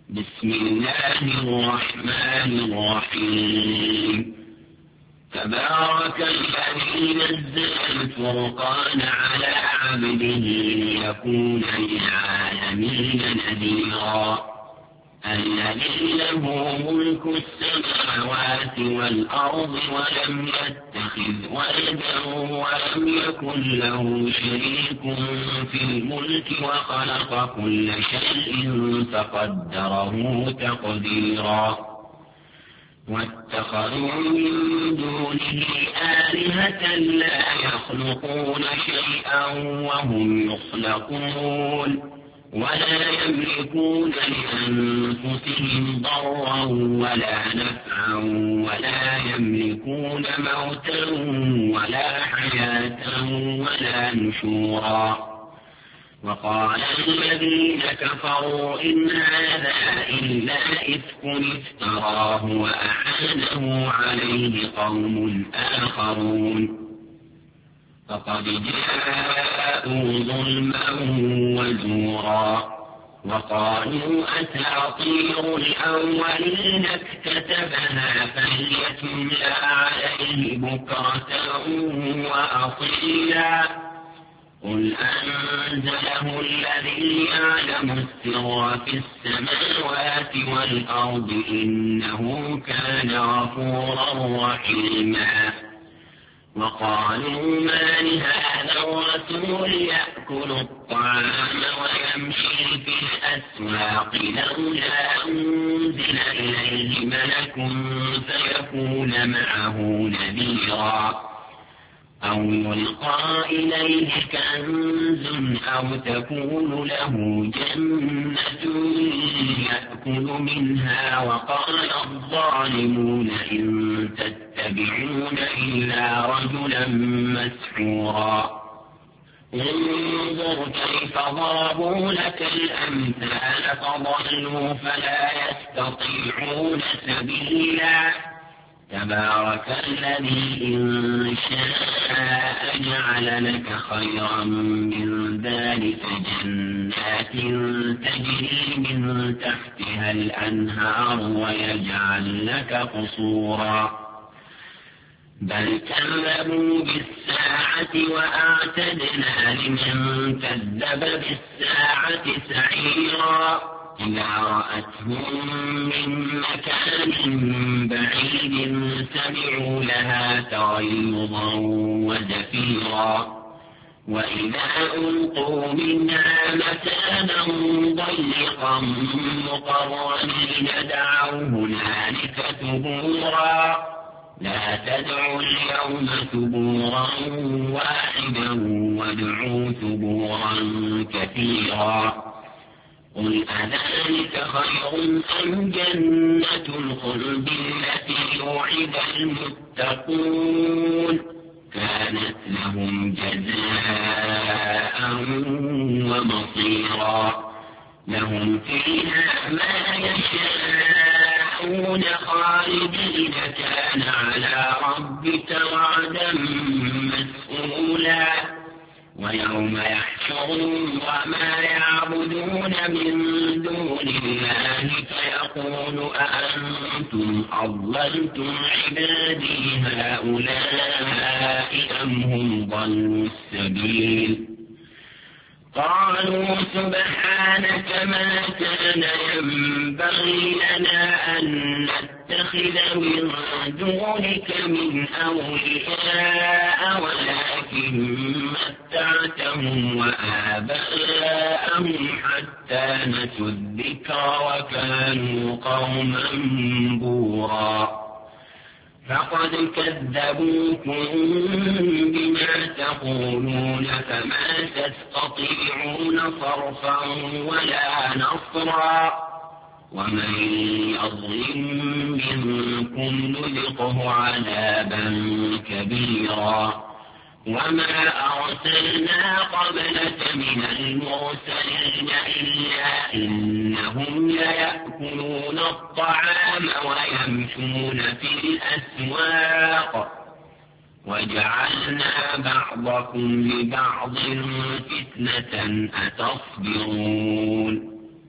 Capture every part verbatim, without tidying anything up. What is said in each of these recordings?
بسم الله الرحمن الرحيم. تبارك الذي نزل الفرقان على عبده ليكون للعالمين نذيرا. الذي له ملك السماوات والأرض ولم يتخذ ولدا ولم يكن له شريك في الملك وخلق كل شيء فقدره تقديرا. واتخذوا من دونه آلهة لا يخلقون شيئا وهم يخلقون ولا يملكون لأنفسهم ضرا ولا نفعا ولا يملكون موتا ولا حياة ولا نشورا. وقال الذين كفروا إن هذا إلا إفك افتراه وأعانه عليه قوم آخرون فقد جاءوا ظلما وزورا. وقالوا أساطير الأولين اكتتبها فهي تملى عليه بكرة وأصيلا. قل أنزله الذي يعلم السر في السماوات والأرض إنه كان غفورا رحيما. وقالوا ما لهذا الرسول يأكل الطعام ويمشي في الأسواق لولا أنزل إليه ملك فيكون معه نذيرا أو يلقى إليه كنز أو تكون له جنة يأكل منها. وقال الظالمون إن تتبعون إلا رجلا مسحورا. انظر كيف ضربوا لك الأمثال فضلوا فلا يستطيعون سبيلا. تبارك الذي إن شاء جعل لك خيرا من ذلك جنات تجري من تحتها الأنهار ويجعل لك قصورا. بل كذبوا بالساعة وأعتدنا لمن كذب بالساعة سعيرا. إذا رأتهم من مكان بعيد سمعوا لها تغيظا وزفيرا. وإذا ألقوا منها مكانا ضيقا مقرنين دعوا هنالك ثبورا. لا تدعوا اليوم ثبورا واحدا وادعوا ثبورا كثيرا. قل أذلك خير أم جنة الخلد التي وعد المتقون كانت لهم جزاء ومصيرا. لهم فيها ما يشاءون خالدين كان على ربك وعدا مسئولا. ويوم يحشرهم وما يعبدون من دون الله فيقول أأنتم أضللتم عبادي هؤلاء أم هم ضلوا السبيل. قالوا سبحانك ما كان ينبغي لنا أن نتخذ من دونك من أولياء ولكن متعتهم وآباءهم حتى نسوا الذكر وكانوا قوما بورا. فقد كذبوكم بما تقولون فما تستطيعون صرفا ولا نصرا. ومن يظلم منكم نذقه عذابا كبيرا. وما أرسلنا قبلك من المرسلين إلا إنهم ليأكلون الطعام ويمشون في الأسواق وجعلنا بعضكم لبعض فتنة أتصبرون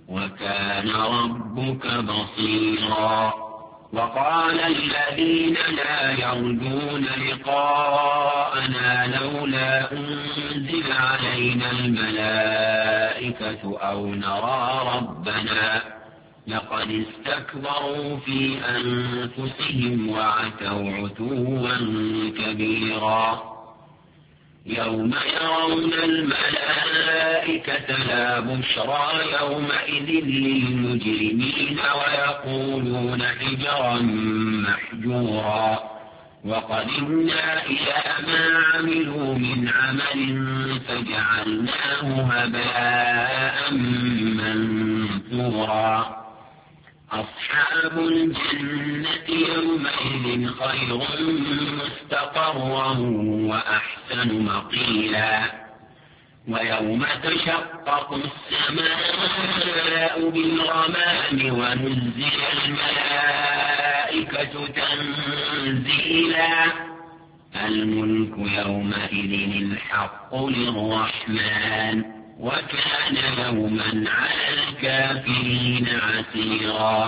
وكان ربك بصيرا. وقال الذين لا يرجون لقاءنا لولا أنزل علينا الملائكة أو نرى ربنا لقد استكبروا في أنفسهم وعتوا عتوا كبيرا. يوم يرون الملائكة لا بشرى يومئذ للمجرمين ويقولون حجرا محجورا. وقدمنا إلى ما عملوا من عمل فجعلناه هباء منثورا. أصحاب الجنة يومئذ خير مستقرا وأحسن مقيلا. ويوم تشقق السماء بالغمام ونزل الملائكة تنزيلا. الملك يومئذ الحق للرحمن وكان يوما على الكافرين عسيرا.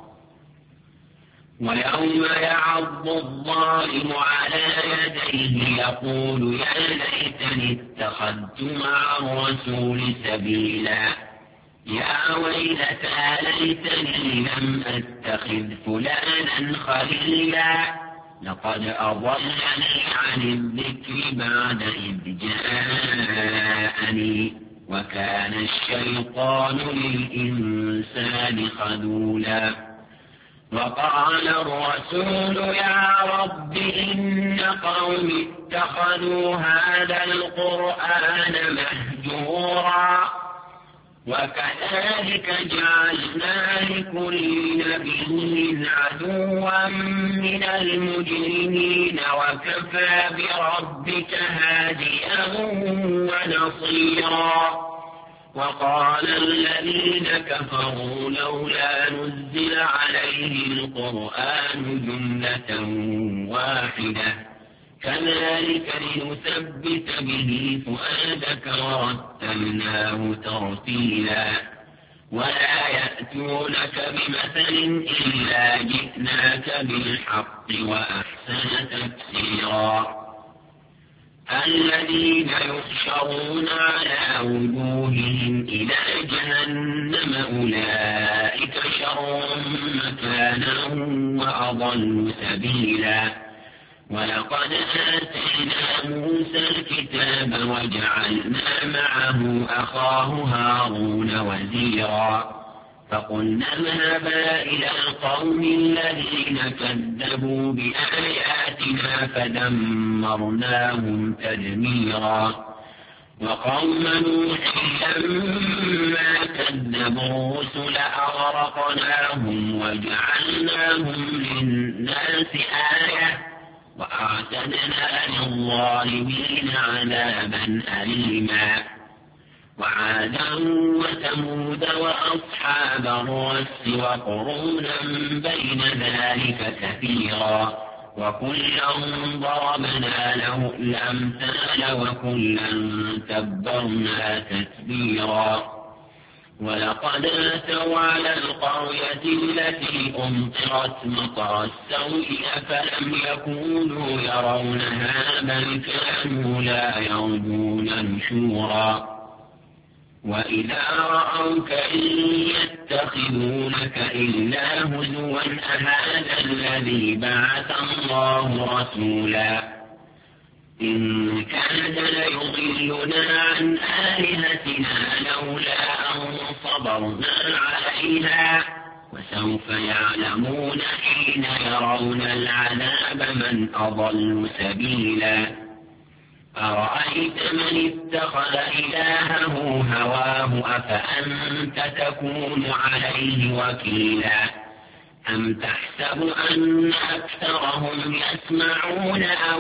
ويوم يعض الظالم على يديه يقول يا ليتني اتخذت مع الرسول سبيلا. يا ويلتى ليتني لم أتخذ فلانا خليلا لقد أضلني عن الذكر بعد إذ جاءني وكان الشيطان للإنسان خذولا. وقال الرسول يا رب إن قوم اتخذوا هذا القرآن مهجورا. وكذلك جعلنا لكل نبي عدوا من المجرمين وكفى بربك هاديا ونصيرا. وقال الذين كفروا لولا نزل عليه القرآن جملة واحدة كذلك لنثبت به فؤادك ورتلناه ترتيلا. ولا يأتونك بمثل إلا جئناك بالحق وأحسن تفسيرا. الذين يحشرون على وجوههم إلى جهنم أولئك شر مكانا وأضل سبيلا. ولقد آتينا موسى الكتاب وجعلنا معه أخاه هارون وزيرا. فقلنا اذهبا إلى القوم الذين كذبوا بآياتنا فدمرناهم تدميرا. وقوم نوح لما كذبوا الرسل أغرقناهم وجعلناهم للناس آية وأعتدنا للظالمين عذابا أليما. وعادا وثمود وأصحاب الرس وقرونا بين ذلك كثيرا وكلا ضربنا له الأمثال وكلا تبرنا تتبيرا. ولقد أتوا على القرية التي أمطرت مطر السوء أفلم يكونوا يرونها بل كانوا لا يرجون نشورا. وإذا رأوك إن يتخذونك إلا هزوا أهذا الذي بعث الله رسولا. إن كاد ليضلنا عن آلهتنا لولا أن صبرنا عليها وسوف يعلمون حين يرون العذاب من أضل سبيلا. أرأيت من اتخذ إلهه هواه أفأنت تكون عليه وكيلا. أم تحسب أن أكثرهم يسمعون أو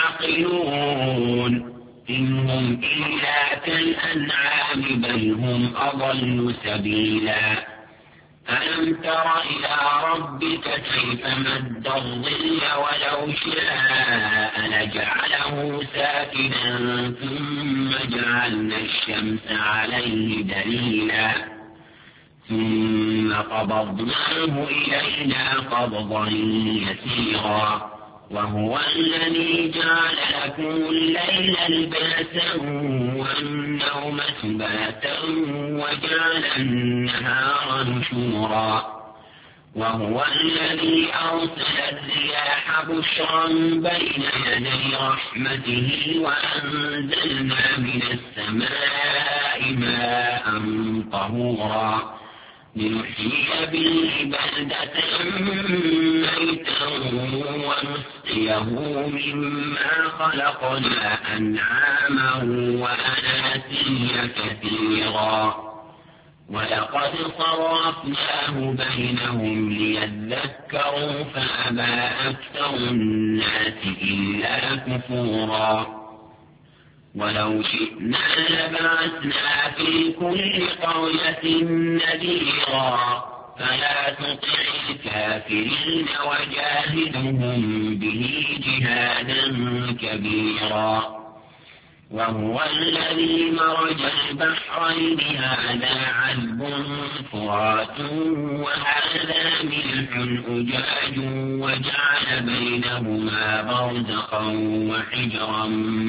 يعقلون إن هم إلا كالأنعام بل هم أضل سبيلا. ألم تر إلى ربك كيف مد الظل ولو شاء لجعله ساكنا ثم جعلنا الشمس عليه دليلا ثم قبضناه إلينا قبضا يسيرا وهو الذي جعل لكم الليل لباسا والنوم سباتا وجعل النهار نشورا وهو الذي أرسل الرياح بشرا بين يدي رحمته وأنزلنا من السماء ماء طهورا لنحيي به بلدة ميتا ونسقيه مما خلقنا أنعاما وأناسيا كثيرا ولقد صرفناه بينهم ليذكروا فأبى أكثر الناس إلا كفورا ولو شئنا لبعثنا في كل قرية نذيرا فلا تطع الكافرين وجاهدهم به جهادا كبيرا وهو الذي مرج البحرين هذا عذب فرات وهذا ملح أجاج وجعل بينهما برزخا وحجرا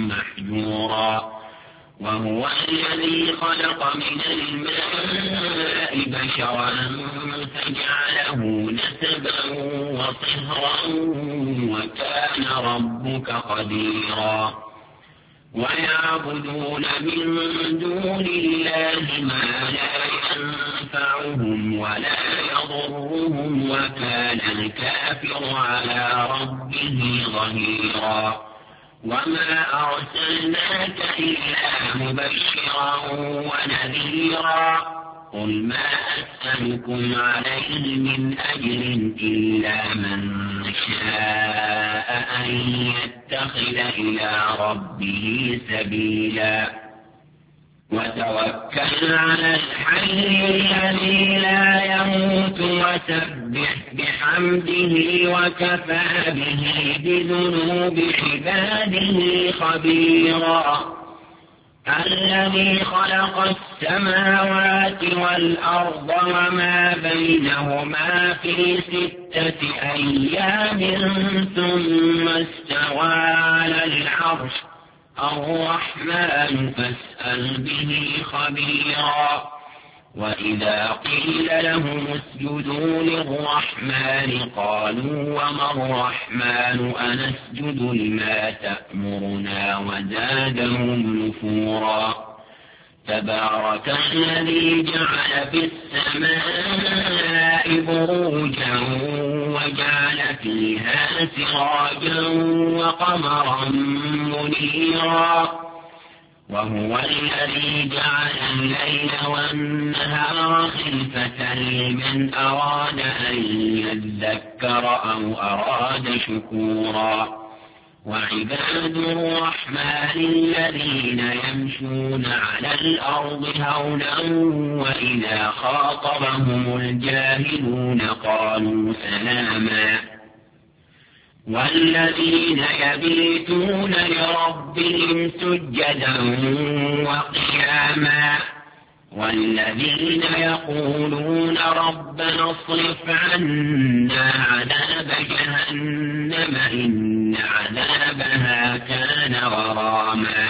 محجورا وهو الذي خلق من الماء بشرا فجعله نسبا وصهرا وكان ربك قديرا ويعبدون من دون الله ما لا ينفعهم ولا يضرهم وكان الكافر على ربه ظهيرا وما أرسلناك إلا مبشرا ونذيرا قل ما أسألكم عليه من أجر إلا من شاء أن يتخذ إلى ربه سبيلا وتوكل على الحي الذي لا يموت وسبح بحمده وكفى به بذنوب عباده خبيرا الذي خلق السماوات والأرض وما بينهما في ستة أيام ثم استوى على العرش الرحمن فاسأل به خبيرا وإذا قيل لهم اسجدوا للرحمن قالوا وما الرحمن أنسجد لما تأمرنا وزادهم نفورا تبارك الذي جعل في السماء بروجا وجعل فيها سراجا وقمرا منيرا وهو الذي جعل الليل والنهار خلفة لمن أراد أن يذكر أو أراد شكورا وعباد الرحمن الذين يمشون على الأرض هونا وإذا خاطبهم الجاهلون قالوا سلاما والذين يبيتون لربهم سجدا وقياما والذين يقولون ربنا اصرف عنا عذاب جهنم إن عذابها كان غراما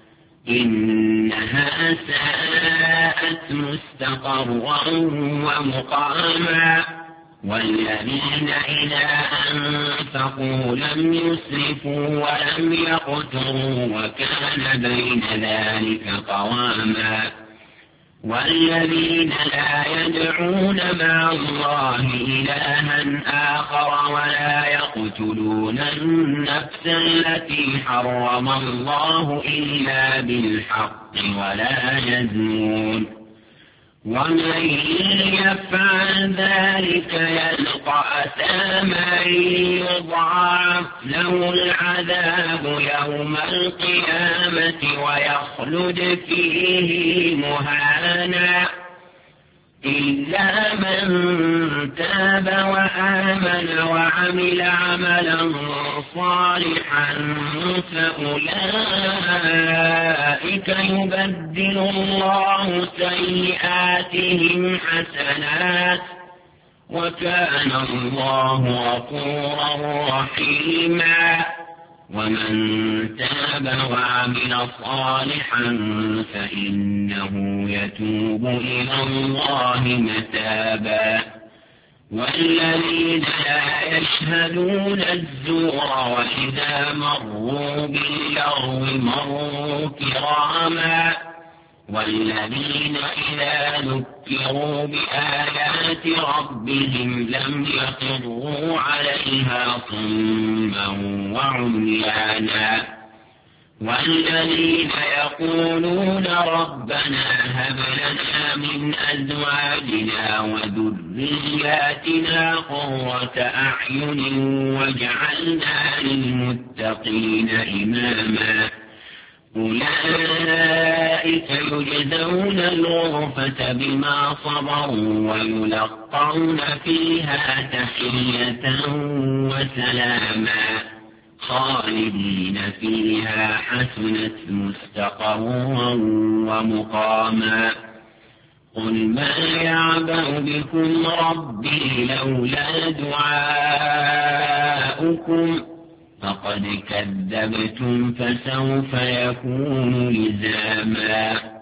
إنها ساءت مستقرا ومقاما والذين إذا أنفقوا لم يسرفوا ولم يقتروا وكان بين ذلك قواما والذين لا يدعون مع الله إلها آخر ولا يقتلون النفس التي حرم الله إلا بالحق ولا يزنون ومن يفعل ذلك يلقى أثاما يضاعف له العذاب يوم القيامة ويخلد فيه مهانا إلا من تاب وآمن وعمل عملا صالحا فأولئك يبدل الله سيئاتهم حسنات وكان الله غفورا رحيما. ومن تاب وعمل صالحا فإنه يتوب إلى الله متابا. والذين لا يشهدون الزور وإذا مروا باللغو مروا كراما. والذين إذا ذكروا بآيات ربهم لم يخروا عليها صما وعميانا. والذين يقولون ربنا هب لنا من أزواجنا وذرياتنا قرة أعين واجعلنا للمتقين إماما. أولئك يجزون الغرفة بما صبروا ويلقون فيها تحية وسلاما خالدين فيها حسنت مستقرا ومقاما. قل ما يعبأ بكم ربي لولا دعاؤكم فقد كذبتم فسوف يكون لزاما.